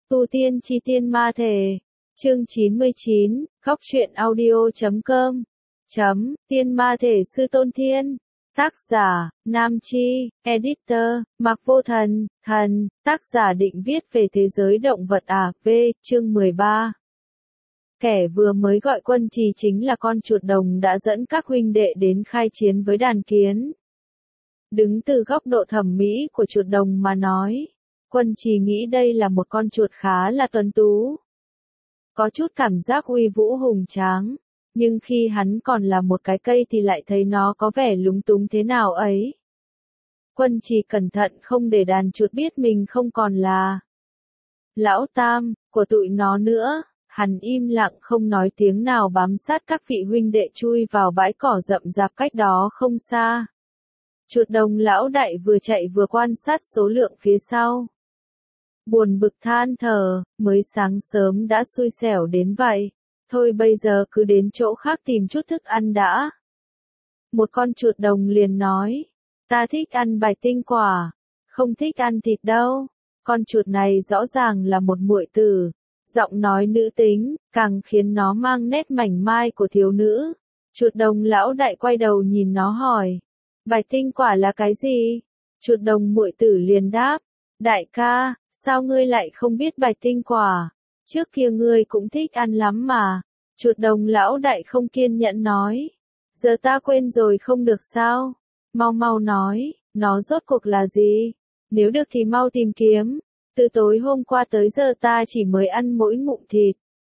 Tu tiên chi tiên ma thể. Chương 99, Góc truyện audio.com. Tiên ma thể sư Tôn Thiên. Tác giả, Nam Chi, Editor, Mạc Vô Thần, Thần, tác giả định viết về thế giới động vật chương 13. Kẻ vừa mới gọi quân trì chính là con chuột đồng đã dẫn các huynh đệ đến khai chiến với đàn kiến. Đứng từ góc độ thẩm mỹ của chuột đồng mà nói, quân trì nghĩ đây là một con chuột khá là tuấn tú. Có chút cảm giác uy vũ hùng tráng, nhưng khi hắn còn là một cái cây thì lại thấy nó có vẻ lúng túng thế nào ấy. Quân trì cẩn thận không để đàn chuột biết mình không còn là lão tam của tụi nó nữa. Hắn im lặng không nói tiếng nào bám sát các vị huynh đệ chui vào bãi cỏ rậm rạp cách đó không xa. Chuột đồng lão đại vừa chạy vừa quan sát số lượng phía sau. Buồn bực than thở, mới sáng sớm đã xui xẻo đến vậy. Thôi bây giờ cứ đến chỗ khác tìm chút thức ăn đã. Một con chuột đồng liền nói, ta thích ăn bạch tinh quả, không thích ăn thịt đâu. Con chuột này rõ ràng là một muội tử. Giọng nói nữ tính, càng khiến nó mang nét mảnh mai của thiếu nữ. Chuột đồng lão đại quay đầu nhìn nó hỏi, bạch tinh quả là cái gì? Chuột đồng muội tử liền đáp, đại ca, sao ngươi lại không biết bạch tinh quả? Trước kia ngươi cũng thích ăn lắm mà. Chuột đồng lão đại không kiên nhẫn nói, giờ ta quên rồi không được sao? Mau mau nói, nó rốt cuộc là gì? Nếu được thì mau tìm kiếm. Từ tối hôm qua tới giờ ta chỉ mới ăn mỗi ngụm thịt.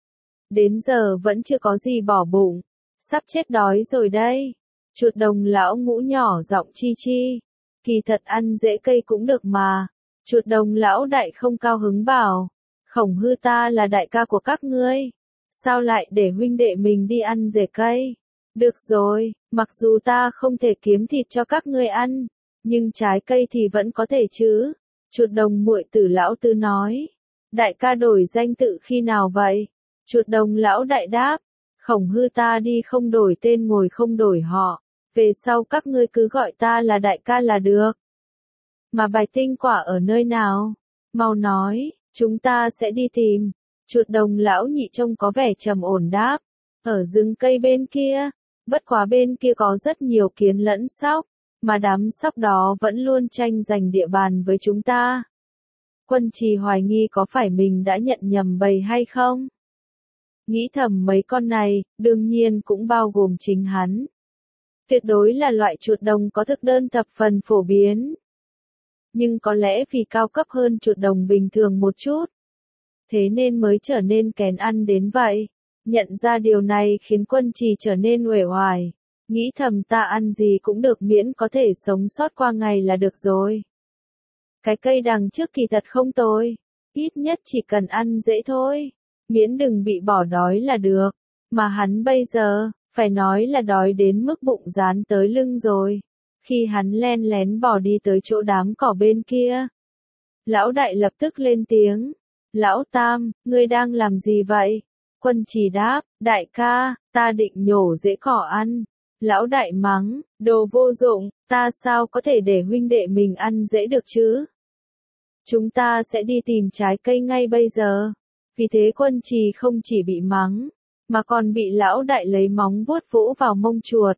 Đến giờ vẫn chưa có gì bỏ bụng. Sắp chết đói rồi đây. Chuột đồng lão ngũ nhỏ giọng chi chi. Kỳ thật ăn rễ cây cũng được mà. Chuột đồng lão đại không cao hứng bảo. Khổng hư ta là đại ca của các ngươi. Sao lại để huynh đệ mình đi ăn rễ cây? Được rồi, mặc dù ta không thể kiếm thịt cho các ngươi ăn. Nhưng trái cây thì vẫn có thể chứ. Chuột đồng muội tử lão tư nói, đại ca đổi danh tự khi nào vậy? Chuột đồng lão đại đáp, khổng hư ta đi không đổi tên ngồi không đổi họ, về sau các ngươi cứ gọi ta là đại ca là được. Mà bạch tinh quả ở nơi nào? Mau nói, chúng ta sẽ đi tìm. Chuột đồng lão nhị trông có vẻ trầm ổn đáp, ở rừng cây bên kia, bất quá bên kia có rất nhiều kiến lẫn sóc. Mà đám sóc đó vẫn luôn tranh giành địa bàn với chúng ta. Quân trì hoài nghi có phải mình đã nhận nhầm bầy hay không? Nghĩ thầm mấy con này, đương nhiên cũng bao gồm chính hắn. Tuyệt đối là loại chuột đồng có thực đơn thập phần phổ biến. Nhưng có lẽ vì cao cấp hơn chuột đồng bình thường một chút. Thế nên mới trở nên kén ăn đến vậy. Nhận ra điều này khiến quân trì trở nên uể oải. Nghĩ thầm ta ăn gì cũng được miễn có thể sống sót qua ngày là được rồi. Cái cây đằng trước kỳ thật không tồi. Ít nhất chỉ cần ăn dễ thôi. Miễn đừng bị bỏ đói là được. Mà hắn bây giờ, phải nói là đói đến mức bụng dán tới lưng rồi. Khi hắn len lén bỏ đi tới chỗ đám cỏ bên kia. Lão đại lập tức lên tiếng. Lão tam, ngươi đang làm gì vậy? Quân trì đáp, đại ca, ta định nhổ rễ cỏ ăn. Lão đại mắng, đồ vô dụng, ta sao có thể để huynh đệ mình ăn dễ được chứ? Chúng ta sẽ đi tìm trái cây ngay bây giờ. Vì thế quân trì không chỉ bị mắng, mà còn bị lão đại lấy móng vuốt vỗ vào mông chuột.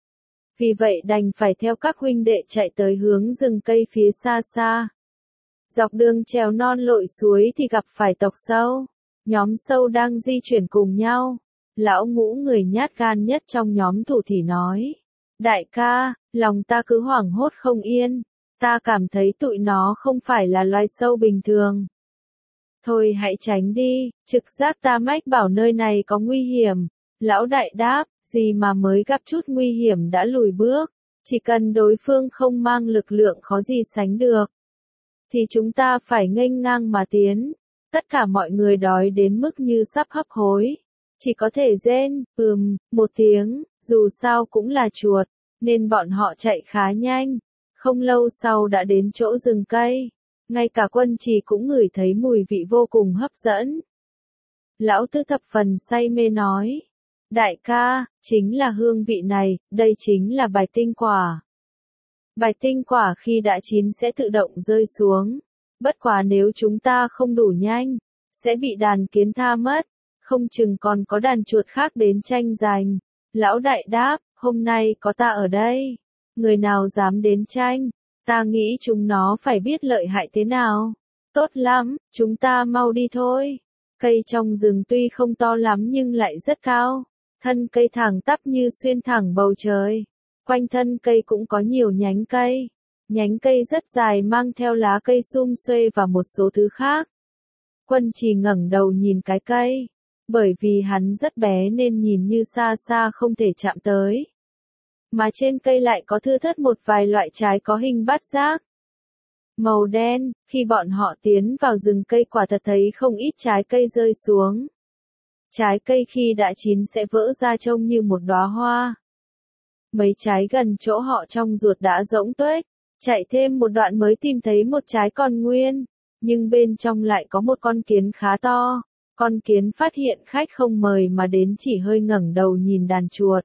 Vì vậy đành phải theo các huynh đệ chạy tới hướng rừng cây phía xa xa. Dọc đường trèo non lội suối thì gặp phải tộc sâu. Nhóm sâu đang di chuyển cùng nhau. Lão ngũ người nhát gan nhất trong nhóm thủ thì nói. Đại ca, lòng ta cứ hoảng hốt không yên. Ta cảm thấy tụi nó không phải là loài sâu bình thường. Thôi hãy tránh đi, trực giác ta mách bảo nơi này có nguy hiểm. Lão đại đáp, gì mà mới gặp chút nguy hiểm đã lùi bước. Chỉ cần đối phương không mang lực lượng khó gì sánh được. Thì chúng ta phải nghênh ngang mà tiến. Tất cả mọi người đói đến mức như sắp hấp hối. Chỉ có thể rên, một tiếng, dù sao cũng là chuột, nên bọn họ chạy khá nhanh. Không lâu sau đã đến chỗ rừng cây. Ngay cả quân trì cũng ngửi thấy mùi vị vô cùng hấp dẫn. Lão tư thập phần say mê nói. Đại ca, chính là hương vị này, đây chính là bạch tinh quả. Bạch tinh quả khi đã chín sẽ tự động rơi xuống. Bất quá nếu chúng ta không đủ nhanh, sẽ bị đàn kiến tha mất, không chừng còn có đàn chuột khác đến tranh giành. Lão đại đáp, hôm nay có ta ở đây, người nào dám đến tranh, ta nghĩ chúng nó phải biết lợi hại thế nào. Tốt lắm, chúng ta mau đi thôi. Cây trong rừng tuy không to lắm nhưng lại rất cao, thân cây thẳng tắp như xuyên thẳng bầu trời. Quanh thân cây cũng có nhiều nhánh cây rất dài mang theo lá cây sum xuê và một số thứ khác. Quân Trì ngẩng đầu nhìn cái cây, bởi vì hắn rất bé nên nhìn như xa xa không thể chạm tới. Mà trên cây lại có thưa thớt một vài loại trái có hình bát giác, màu đen. Khi bọn họ tiến vào rừng cây quả thật thấy không ít trái cây rơi xuống. Trái cây khi đã chín sẽ vỡ ra trông như một đóa hoa. Mấy trái gần chỗ họ trong ruột đã rỗng tuếch, chạy thêm một đoạn mới tìm thấy một trái còn nguyên, nhưng bên trong lại có một con kiến khá to. Con kiến phát hiện khách không mời mà đến chỉ hơi ngẩng đầu nhìn đàn chuột.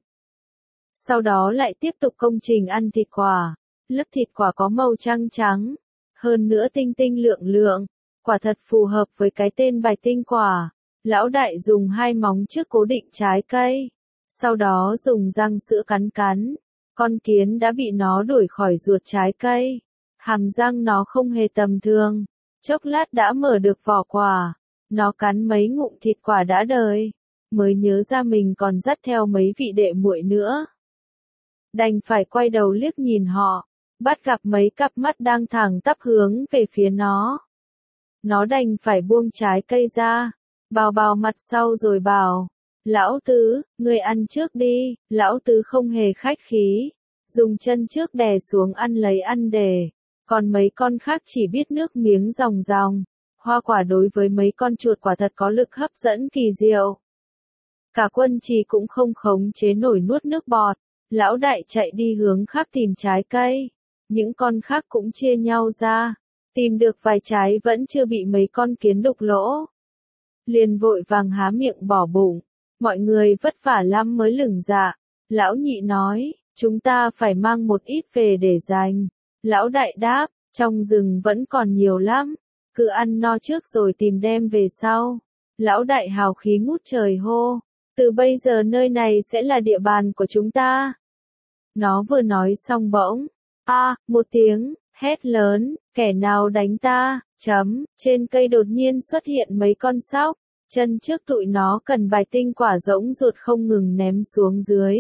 Sau đó lại tiếp tục công trình ăn thịt quả. Lớp thịt quả có màu trắng trắng, hơn nữa tinh tinh lượng lượng, quả thật phù hợp với cái tên bạch tinh quả. Lão đại dùng 2 móng trước cố định trái cây, sau đó dùng răng sữa cắn cắn. Con kiến đã bị nó đuổi khỏi ruột trái cây. Hàm răng nó không hề tầm thường, chốc lát đã mở được vỏ quả. Nó cắn mấy ngụm thịt quả đã đời, mới nhớ ra mình còn dắt theo mấy vị đệ muội nữa. Đành phải quay đầu liếc nhìn họ, bắt gặp mấy cặp mắt đang thẳng tắp hướng về phía nó. Nó đành phải buông trái cây ra, bào mặt sau rồi bảo, lão tứ, ngươi ăn trước đi. Lão tứ không hề khách khí, dùng chân trước đè xuống ăn lấy ăn để, còn mấy con khác chỉ biết nước miếng ròng ròng. Hoa quả đối với mấy con chuột quả thật có lực hấp dẫn kỳ diệu. Cả Quân Trì cũng không khống chế nổi nuốt nước bọt. Lão đại chạy đi hướng khác tìm trái cây. Những con khác cũng chia nhau ra. Tìm được vài trái vẫn chưa bị mấy con kiến đục lỗ. Liền vội vàng há miệng bỏ bụng. Mọi người vất vả lắm mới lửng dạ. Lão nhị nói, chúng ta phải mang một ít về để dành. Lão đại đáp, trong rừng vẫn còn nhiều lắm. Cứ ăn no trước rồi tìm đem về sau. Lão đại hào khí ngút trời hô, từ bây giờ nơi này sẽ là địa bàn của chúng ta. Nó vừa nói xong bỗng, một tiếng, hét lớn, kẻ nào đánh ta, trên cây đột nhiên xuất hiện mấy con sóc, chân trước tụi nó cần bài tinh quả rỗng ruột không ngừng ném xuống dưới.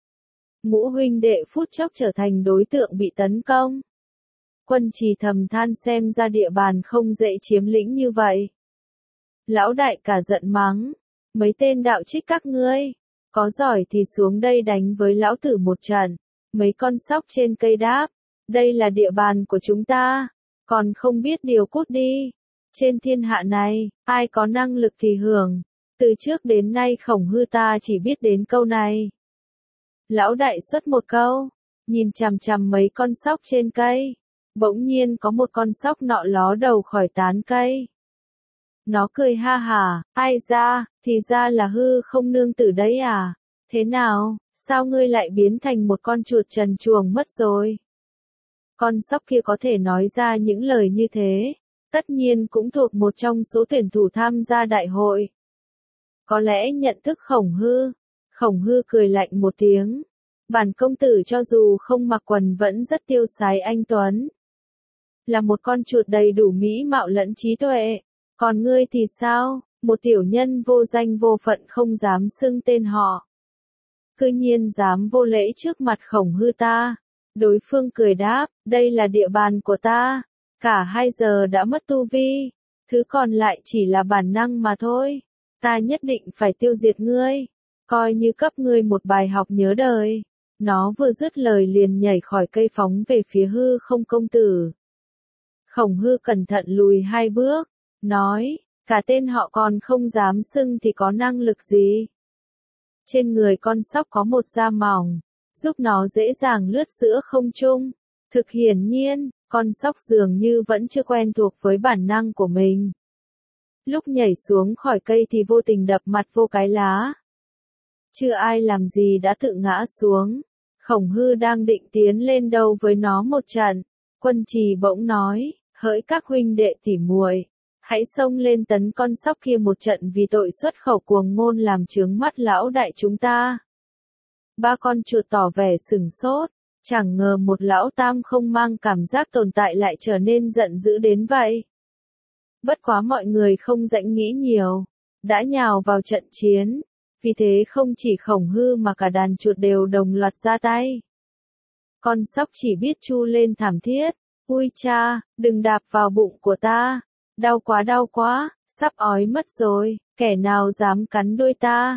Ngũ huynh đệ phút chốc trở thành đối tượng bị tấn công. Quân Trì thầm than xem ra địa bàn không dễ chiếm lĩnh như vậy. Lão đại cả giận mắng, mấy tên đạo trích các ngươi, có giỏi thì xuống đây đánh với lão tử một trận. Mấy con sóc trên cây đáp, đây là địa bàn của chúng ta, còn không biết điều cút đi. Trên thiên hạ này, ai có năng lực thì hưởng, từ trước đến nay Khổng Hư ta chỉ biết đến câu này. Lão đại xuất một câu, nhìn chằm chằm mấy con sóc trên cây. Bỗng nhiên có một con sóc nọ ló đầu khỏi tán cây. Nó cười ha hả, ai ra, thì ra là Hư không nương tử đấy à? Thế nào, sao ngươi lại biến thành một con chuột trần truồng mất rồi? Con sóc kia có thể nói ra những lời như thế, tất nhiên cũng thuộc một trong số tuyển thủ tham gia đại hội. Có lẽ nhận thức Khổng Hư cười lạnh một tiếng. Bản công tử cho dù không mặc quần vẫn rất tiêu sái anh tuấn. Là một con chuột đầy đủ mỹ mạo lẫn trí tuệ. Còn ngươi thì sao, một tiểu nhân vô danh vô phận không dám xưng tên họ. Cư nhiên dám vô lễ trước mặt Khổng Hư ta. Đối phương cười đáp, đây là địa bàn của ta. Cả 2 giờ đã mất tu vi. Thứ còn lại chỉ là bản năng mà thôi. Ta nhất định phải tiêu diệt ngươi. Coi như cấp ngươi một bài học nhớ đời. Nó vừa dứt lời liền nhảy khỏi cây phóng về phía Hư không công tử. Khổng Hư cẩn thận lùi 2 bước, nói, cả tên họ còn không dám xưng thì có năng lực gì. Trên người con sóc có một da mỏng, giúp nó dễ dàng lướt giữa không trung. Thực hiển nhiên, con sóc dường như vẫn chưa quen thuộc với bản năng của mình. Lúc nhảy xuống khỏi cây thì vô tình đập mặt vô cái lá. Chưa ai làm gì đã tự ngã xuống. Khổng Hư đang định tiến lên đâu với nó một trận. Quân Trì bỗng nói, hỡi các huynh đệ tỉ muội, hãy xông lên tấn con sóc kia một trận vì tội xuất khẩu cuồng ngôn làm chướng mắt lão đại chúng ta. Ba con chuột tỏ vẻ sửng sốt, chẳng ngờ một lão tam không mang cảm giác tồn tại lại trở nên giận dữ đến vậy. Bất quá mọi người không rảnh nghĩ nhiều, đã nhào vào trận chiến, vì thế không chỉ Khổng Hư mà cả đàn chuột đều đồng loạt ra tay. Con sóc chỉ biết tru lên thảm thiết, ui cha, đừng đạp vào bụng của ta, đau quá, sắp ói mất rồi, kẻ nào dám cắn đuôi ta,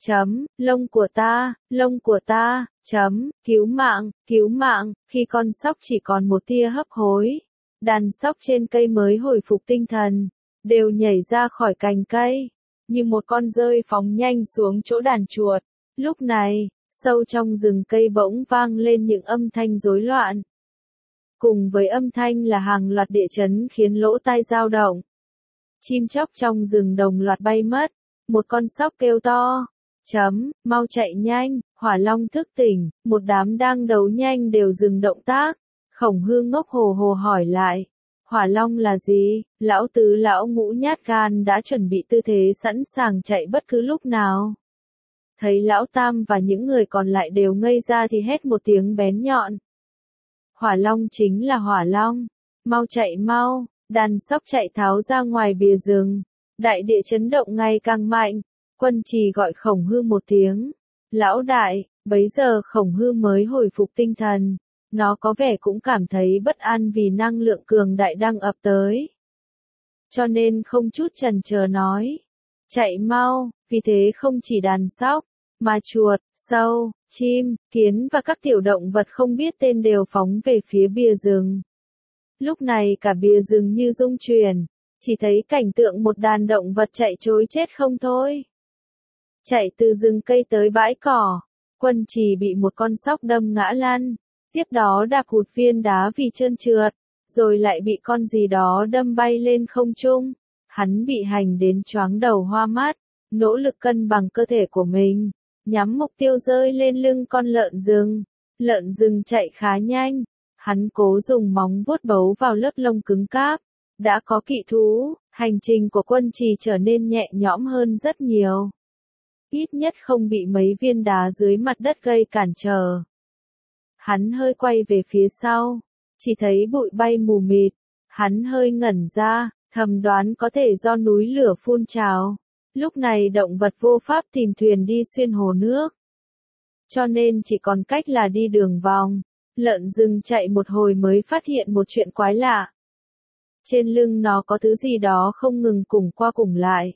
lông của ta, cứu mạng, khi con sóc chỉ còn một tia hấp hối. Đàn sóc trên cây mới hồi phục tinh thần, đều nhảy ra khỏi cành cây, như một con dơi phóng nhanh xuống chỗ đàn chuột. Lúc này, sâu trong rừng cây bỗng vang lên những âm thanh rối loạn. Cùng với âm thanh là hàng loạt địa chấn khiến lỗ tai dao động. Chim chóc trong rừng đồng loạt bay mất, một con sóc kêu to, mau chạy nhanh, Hỏa Long thức tỉnh, một đám đang đấu nhanh đều dừng động tác. Khổng Hư ngốc hồ hồ hỏi lại, Hỏa Long là gì? Lão tứ lão ngũ nhát gan đã chuẩn bị tư thế sẵn sàng chạy bất cứ lúc nào. Thấy lão tam và những người còn lại đều ngây ra thì hét một tiếng bén nhọn. Hỏa Long chính là Hỏa Long, mau chạy mau, đàn sóc chạy tháo ra ngoài bìa rừng. Đại địa chấn động ngày càng mạnh, Quân Trì gọi Khổng Hư một tiếng, lão đại, bấy giờ Khổng Hư mới hồi phục tinh thần. Nó có vẻ cũng cảm thấy bất an vì năng lượng cường đại đang ập tới. Cho nên không chút chần chờ nói, chạy mau, vì thế không chỉ đàn sóc, mà chuột, sâu, chim, kiến và các tiểu động vật không biết tên đều phóng về phía bìa rừng. Lúc này cả bìa rừng như rung chuyển, chỉ thấy cảnh tượng một đàn động vật chạy trối chết không thôi. Chạy từ rừng cây tới bãi cỏ, Quân Trì bị một con sóc đâm ngã lăn. Tiếp đó đạp hụt viên đá vì trơn trượt, rồi lại bị con gì đó đâm bay lên không trung. Hắn bị hành đến choáng đầu hoa mắt, nỗ lực cân bằng cơ thể của mình, nhắm mục tiêu rơi lên lưng con lợn rừng. Lợn rừng chạy khá nhanh, hắn cố dùng móng vuốt bấu vào lớp lông cứng cáp. Đã có kỵ thú, hành trình của Quân Trì trở nên nhẹ nhõm hơn rất nhiều. Ít nhất không bị mấy viên đá dưới mặt đất gây cản trở. Hắn hơi quay về phía sau, chỉ thấy bụi bay mù mịt, hắn hơi ngẩn ra, thầm đoán có thể do núi lửa phun trào. Lúc này động vật vô pháp tìm thuyền đi xuyên hồ nước, cho nên chỉ còn cách là đi đường vòng. Lợn rừng chạy một hồi mới phát hiện một chuyện quái lạ. Trên lưng nó có thứ gì đó không ngừng cùng qua cùng lại.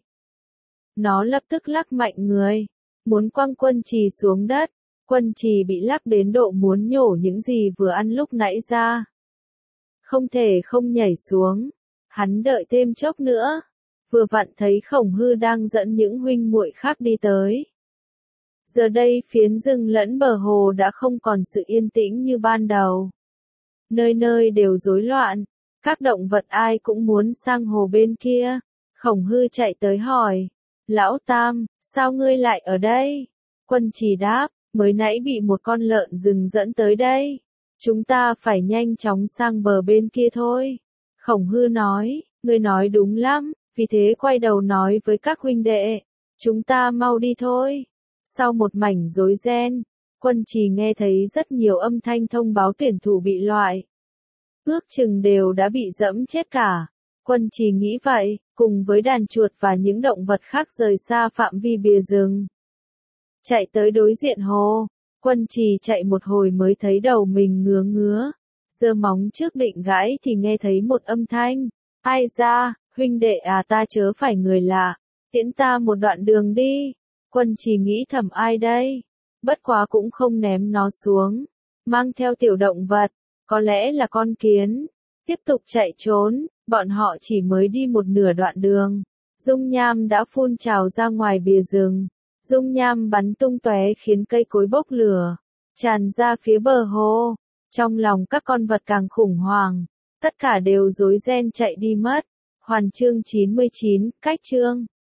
Nó lập tức lắc mạnh người, muốn quăng Quân Trì xuống đất. Quân Trì bị lắc đến độ muốn nhổ những gì vừa ăn lúc nãy ra. Không thể không nhảy xuống. Hắn đợi thêm chốc nữa. Vừa vặn thấy Khổng Hư đang dẫn những huynh muội khác đi tới. Giờ đây phiến rừng lẫn bờ hồ đã không còn sự yên tĩnh như ban đầu. Nơi nơi đều rối loạn. Các động vật ai cũng muốn sang hồ bên kia. Khổng Hư chạy tới hỏi. Lão Tam, sao ngươi lại ở đây? Quân Trì đáp. Mới nãy bị một con lợn rừng dẫn tới đây. Chúng ta phải nhanh chóng sang bờ bên kia thôi. Khổng Hư nói, ngươi nói đúng lắm, vì thế quay đầu nói với các huynh đệ. Chúng ta mau đi thôi. Sau một mảnh rối ren, Quân Trì nghe thấy rất nhiều âm thanh thông báo tuyển thủ bị loại. Ước chừng đều đã bị dẫm chết cả. Quân Trì nghĩ vậy, cùng với đàn chuột và những động vật khác rời xa phạm vi bìa rừng. Chạy tới đối diện hồ, Quân Trì chạy một hồi mới thấy đầu mình ngứa ngứa. Giơ móng trước định gãi thì nghe thấy một âm thanh. Ai ra, huynh đệ à, ta chớ phải người lạ, tiễn ta một đoạn đường đi. Quân Trì nghĩ thầm ai đây? Bất quá cũng không ném nó xuống. Mang theo tiểu động vật, có lẽ là con kiến. Tiếp tục chạy trốn, bọn họ chỉ mới đi một nửa đoạn đường. Dung nham đã phun trào ra ngoài bìa rừng. Dung nham bắn tung tóe khiến cây cối bốc lửa, tràn ra phía bờ hồ. Trong lòng các con vật càng khủng hoảng, tất cả đều rối ren chạy đi mất. Hoàn chương 99, cách chương